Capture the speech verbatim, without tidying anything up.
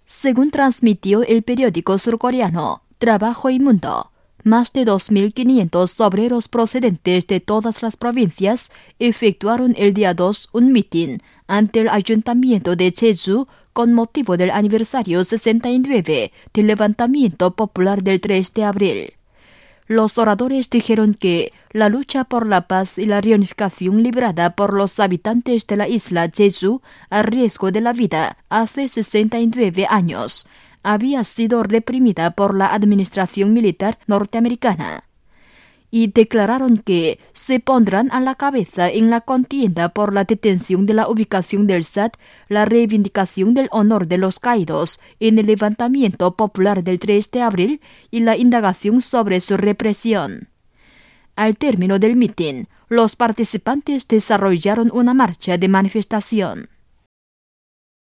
Según transmitió el periódico surcoreano Trabajo y Mundo, más de dos mil quinientos obreros procedentes de todas las provincias efectuaron el día dos un mitin ante el ayuntamiento de Jeju con motivo del aniversario sesenta y nueve del levantamiento popular del tres de abril. Los oradores dijeron que la lucha por la paz y la reunificación librada por los habitantes de la isla Jeju a riesgo de la vida hace sesenta y nueve años había sido reprimida por la administración militar norteamericana, y declararon que se pondrán a la cabeza en la contienda por la detención de la ubicación del S A T, la reivindicación del honor de los caídos en el levantamiento popular del tres de abril y la indagación sobre su represión. Al término del mitin, los participantes desarrollaron una marcha de manifestación.